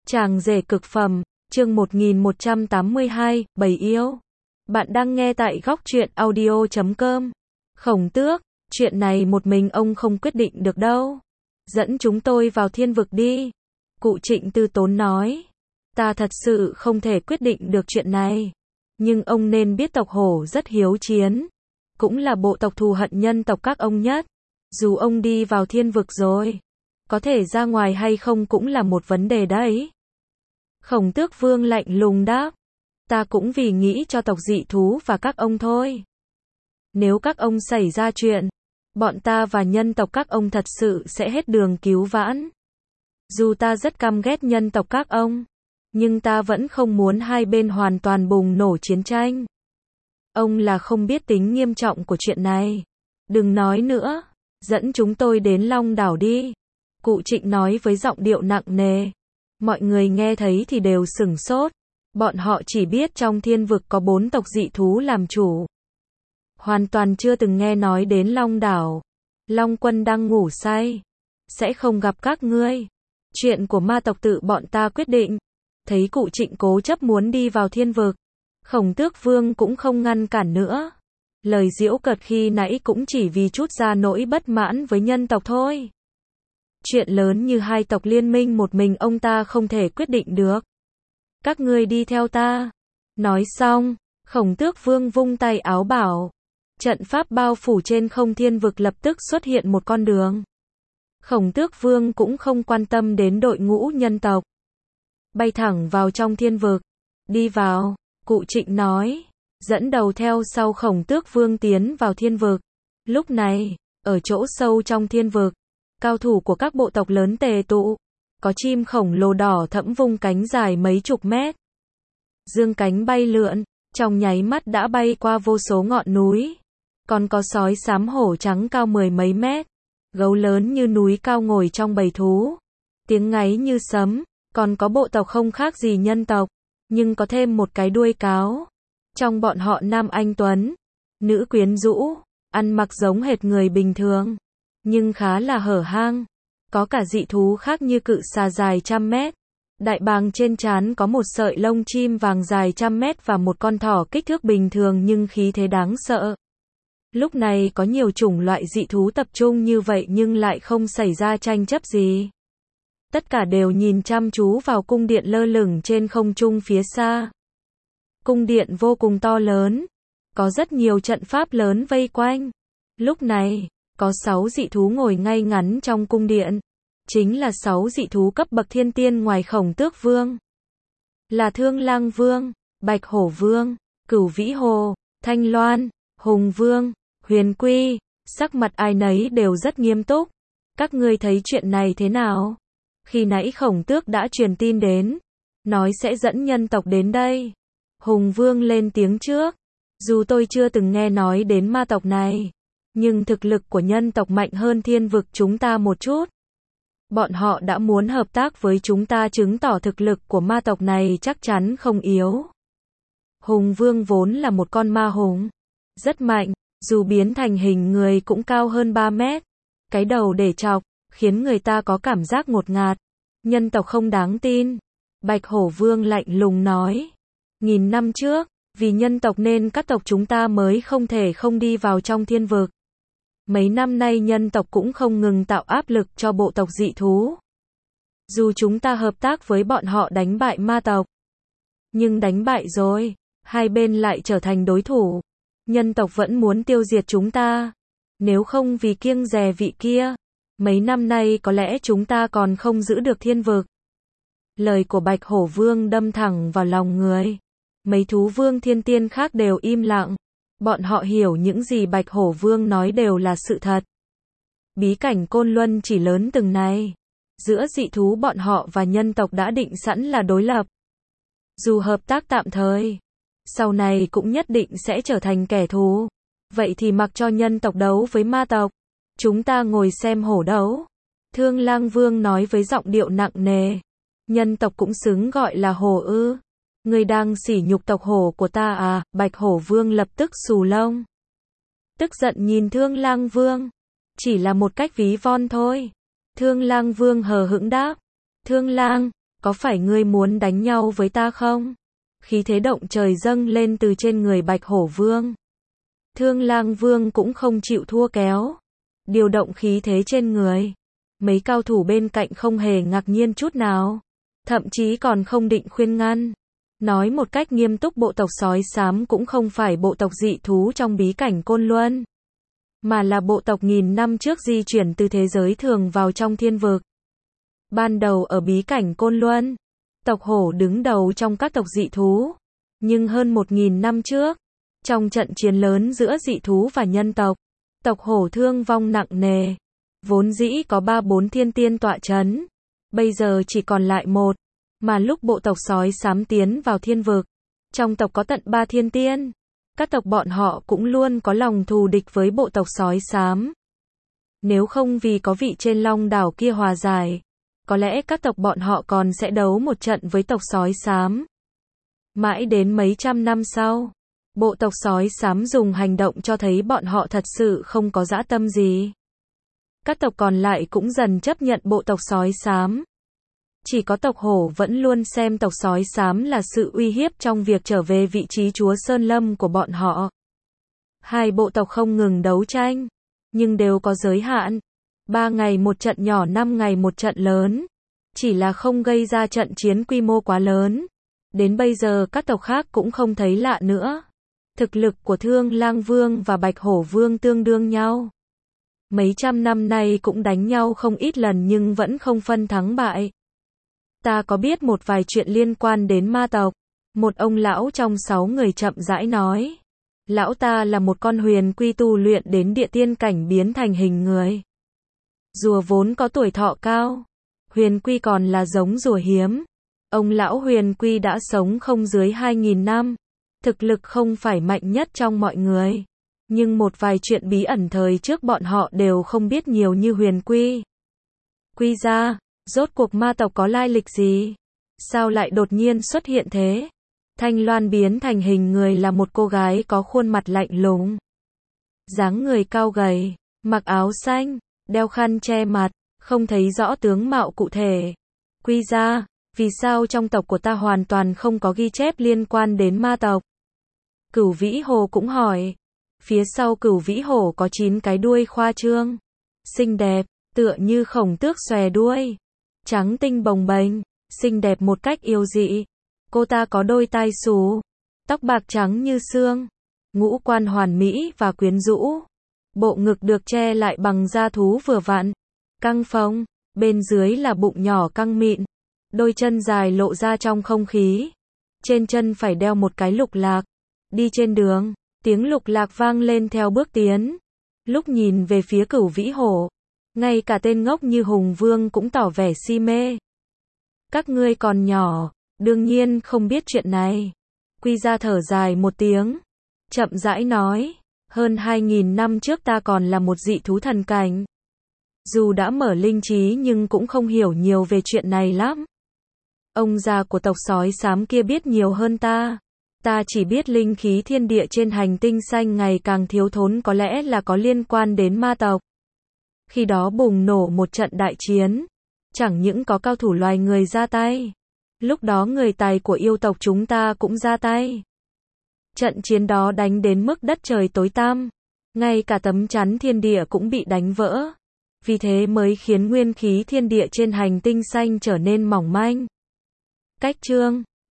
Chàng rể cực phẩm, chương 1182, Bầy yêu. Bạn đang nghe tại góc truyện audio.com. Khổng Tước, chuyện này một mình ông không quyết định được đâu. Dẫn chúng tôi vào thiên vực đi. Cụ Trịnh Tư Tốn nói. Ta thật sự không thể quyết định được chuyện này. Nhưng ông nên biết tộc Hổ rất hiếu chiến. Cũng là bộ tộc thù hận nhân tộc các ông nhất. Dù ông đi vào thiên vực rồi, có thể ra ngoài hay không cũng là một vấn đề đấy. Khổng Tước Vương lạnh lùng đáp. Ta cũng vì nghĩ cho tộc dị thú và các ông thôi. Nếu các ông xảy ra chuyện, bọn ta và nhân tộc các ông thật sự sẽ hết đường cứu vãn. Dù ta rất căm ghét nhân tộc các ông, nhưng ta vẫn không muốn hai bên hoàn toàn bùng nổ chiến tranh. Ông là không biết tính nghiêm trọng của chuyện này. Đừng nói nữa, dẫn chúng tôi đến Long Đảo đi. Cụ Trịnh nói với giọng điệu nặng nề. Mọi người nghe thấy thì đều sửng sốt. Bọn họ chỉ biết trong thiên vực có 4 tộc dị thú làm chủ. Hoàn toàn chưa từng nghe nói đến Long Đảo. Long Quân đang ngủ say. Sẽ không gặp các ngươi. Chuyện của ma tộc tự bọn ta quyết định. Thấy cụ Trịnh cố chấp muốn đi vào thiên vực, Khổng Tước Vương cũng không ngăn cản nữa. Lời giễu cợt khi nãy cũng chỉ vì chút ra nỗi bất mãn với nhân tộc thôi. Chuyện lớn như hai tộc liên minh một mình ông ta không thể quyết định được. Các ngươi đi theo ta. Nói xong, Khổng Tước Vương vung tay áo bảo. Trận pháp bao phủ trên không thiên vực lập tức xuất hiện một con đường. Khổng Tước Vương cũng không quan tâm đến đội ngũ nhân tộc. Bay thẳng vào trong thiên vực. Đi vào, cụ Trịnh nói. Dẫn đầu theo sau Khổng Tước Vương tiến vào thiên vực. Lúc này, ở chỗ sâu trong thiên vực, cao thủ của các bộ tộc lớn tề tụ. Có chim khổng lồ đỏ thẫm vung cánh dài mấy chục mét. Dương cánh bay lượn, trong nháy mắt đã bay qua vô số ngọn núi. Còn có sói xám hổ trắng cao 10 mấy mét. Gấu lớn như núi cao ngồi trong bầy thú. Tiếng ngáy như sấm. Còn có bộ tộc không khác gì nhân tộc, nhưng có thêm một cái đuôi cáo. Trong bọn họ nam anh tuấn, nữ quyến rũ, ăn mặc giống hệt người bình thường, nhưng khá là hở hang. Có cả dị thú khác như cự xà dài trăm mét. Đại bàng trên trán có một sợi lông chim vàng dài trăm mét và một con thỏ kích thước bình thường nhưng khí thế đáng sợ. Lúc này có nhiều chủng loại dị thú tập trung như vậy nhưng lại không xảy ra tranh chấp gì. Tất cả đều nhìn chăm chú vào cung điện lơ lửng trên không trung phía xa. Cung điện vô cùng to lớn. Có rất nhiều trận pháp lớn vây quanh. Lúc này, có 6 dị thú ngồi ngay ngắn trong cung điện. Chính là 6 dị thú cấp bậc thiên tiên ngoài Khổng Tước Vương. Là Thương Lang Vương, Bạch Hổ Vương, Cửu Vĩ Hồ, Thanh Loan, Hùng Vương, Huyền Quy. Sắc mặt ai nấy đều rất nghiêm túc. Các ngươi thấy chuyện này thế nào? Khi nãy Khổng Tước đã truyền tin đến, nói sẽ dẫn nhân tộc đến đây. Hùng Vương lên tiếng trước. Dù tôi chưa từng nghe nói đến ma tộc này, nhưng thực lực của nhân tộc mạnh hơn thiên vực chúng ta một chút. Bọn họ đã muốn hợp tác với chúng ta chứng tỏ thực lực của ma tộc này chắc chắn không yếu. Hùng Vương vốn là một con ma hùng. Rất mạnh, dù biến thành hình người cũng cao hơn 3 mét. Cái đầu để chọc, khiến người ta có cảm giác ngột ngạt. Nhân tộc không đáng tin. Bạch Hổ Vương lạnh lùng nói. 1000 năm trước, vì nhân tộc nên các tộc chúng ta mới không thể không đi vào trong thiên vực. Mấy năm nay nhân tộc cũng không ngừng tạo áp lực cho bộ tộc dị thú. Dù chúng ta hợp tác với bọn họ đánh bại ma tộc, nhưng đánh bại rồi, hai bên lại trở thành đối thủ. Nhân tộc vẫn muốn tiêu diệt chúng ta. Nếu không vì kiêng dè vị kia, mấy năm nay có lẽ chúng ta còn không giữ được thiên vực. Lời của Bạch Hổ Vương đâm thẳng vào lòng người. Mấy thú vương thiên tiên khác đều im lặng. Bọn họ hiểu những gì Bạch Hổ Vương nói đều là sự thật. Bí cảnh Côn Luân chỉ lớn từng này. Giữa dị thú bọn họ và nhân tộc đã định sẵn là đối lập. Dù hợp tác tạm thời, sau này cũng nhất định sẽ trở thành kẻ thù. Vậy thì mặc cho nhân tộc đấu với ma tộc. Chúng ta ngồi xem hổ đấu. Thương Lang Vương nói với giọng điệu nặng nề. Nhân tộc cũng xứng gọi là hổ ư? Ngươi đang sỉ nhục tộc hổ của ta à? Bạch Hổ Vương lập tức xù lông. Tức giận nhìn Thương Lang Vương. Chỉ là một cách ví von thôi. Thương Lang Vương hờ hững đáp. Thương Lang, có phải ngươi muốn đánh nhau với ta không? Khí thế động trời dâng lên từ trên người Bạch Hổ Vương. Thương Lang Vương cũng không chịu thua kéo, điều động khí thế trên người. Mấy cao thủ bên cạnh không hề ngạc nhiên chút nào, thậm chí còn không định khuyên ngăn. Nói một cách nghiêm túc, bộ tộc sói xám cũng không phải bộ tộc dị thú trong bí cảnh Côn Luân, mà là bộ tộc nghìn năm trước di chuyển từ thế giới thường vào trong thiên vực. Ban đầu ở bí cảnh Côn Luân, tộc hổ đứng đầu trong các tộc dị thú, nhưng hơn 1000 năm trước, trong trận chiến lớn giữa dị thú và nhân tộc, tộc hổ thương vong nặng nề. Vốn dĩ có 3-4 thiên tiên tọa chấn, bây giờ chỉ còn lại một, mà lúc bộ tộc sói xám tiến vào thiên vực, trong tộc có tận 3 thiên tiên. Các tộc bọn họ cũng luôn có lòng thù địch với bộ tộc sói xám. Nếu không vì có vị trên Long đảo kia hòa giải, có lẽ các tộc bọn họ còn sẽ đấu một trận với tộc sói xám. Mãi đến mấy trăm năm sau, bộ tộc sói xám dùng hành động cho thấy bọn họ thật sự không có dã tâm gì. Các tộc còn lại cũng dần chấp nhận bộ tộc sói xám. Chỉ có tộc hổ vẫn luôn xem tộc sói xám là sự uy hiếp trong việc trở về vị trí chúa Sơn Lâm của bọn họ. Hai bộ tộc không ngừng đấu tranh, nhưng đều có giới hạn. 3 ngày một trận nhỏ, 5 ngày một trận lớn. Chỉ là không gây ra trận chiến quy mô quá lớn. Đến bây giờ các tộc khác cũng không thấy lạ nữa. Thực lực của Thương Lang Vương và Bạch Hổ Vương tương đương nhau. Mấy trăm năm nay cũng đánh nhau không ít lần nhưng vẫn không phân thắng bại. Ta có biết một vài chuyện liên quan đến ma tộc. Một ông lão trong 6 người chậm rãi nói. Lão ta là một con huyền quy tu luyện đến địa tiên cảnh biến thành hình người. Rùa vốn có tuổi thọ cao. Huyền quy còn là giống rùa hiếm. Ông lão huyền quy đã sống không dưới 2000 năm. Thực lực không phải mạnh nhất trong mọi người. Nhưng một vài chuyện bí ẩn thời trước bọn họ đều không biết nhiều như huyền quy. Quy ra, rốt cuộc ma tộc có lai lịch gì? Sao lại đột nhiên xuất hiện thế? Thanh Loan biến thành hình người là một cô gái có khuôn mặt lạnh lùng. Dáng người cao gầy, mặc áo xanh, đeo khăn che mặt, không thấy rõ tướng mạo cụ thể. Quy ra, vì sao trong tộc của ta hoàn toàn không có ghi chép liên quan đến ma tộc? Cửu Vĩ Hồ cũng hỏi. Phía sau Cửu Vĩ Hổ có 9 cái đuôi khoa trương, xinh đẹp, tựa như khổng tước xòe đuôi, trắng tinh bồng bềnh, xinh đẹp một cách yêu dị. Cô ta có đôi tai xù, tóc bạc trắng như xương, ngũ quan hoàn mỹ và quyến rũ. Bộ ngực được che lại bằng da thú vừa vặn, căng phồng, bên dưới là bụng nhỏ căng mịn, đôi chân dài lộ ra trong không khí. Trên chân phải đeo một cái lục lạc. Đi trên đường, tiếng lục lạc vang lên theo bước tiến. Lúc nhìn về phía Cửu Vĩ Hổ, ngay cả tên ngốc như Hùng Vương cũng tỏ vẻ si mê. Các ngươi còn nhỏ, đương nhiên không biết chuyện này. Quy ra thở dài một tiếng, chậm rãi nói, hơn 2000 năm trước ta còn là một dị thú thần cảnh. Dù đã mở linh trí nhưng cũng không hiểu nhiều về chuyện này lắm. Ông già của tộc sói xám kia biết nhiều hơn ta. Ta chỉ biết linh khí thiên địa trên hành tinh xanh ngày càng thiếu thốn, có lẽ là có liên quan đến ma tộc. Khi đó bùng nổ một trận đại chiến, chẳng những có cao thủ loài người ra tay, lúc đó người tài của yêu tộc chúng ta cũng ra tay. Trận chiến đó đánh đến mức đất trời tối tăm, ngay cả tấm chắn thiên địa cũng bị đánh vỡ. Vì thế mới khiến nguyên khí thiên địa trên hành tinh xanh trở nên mỏng manh. Cách chương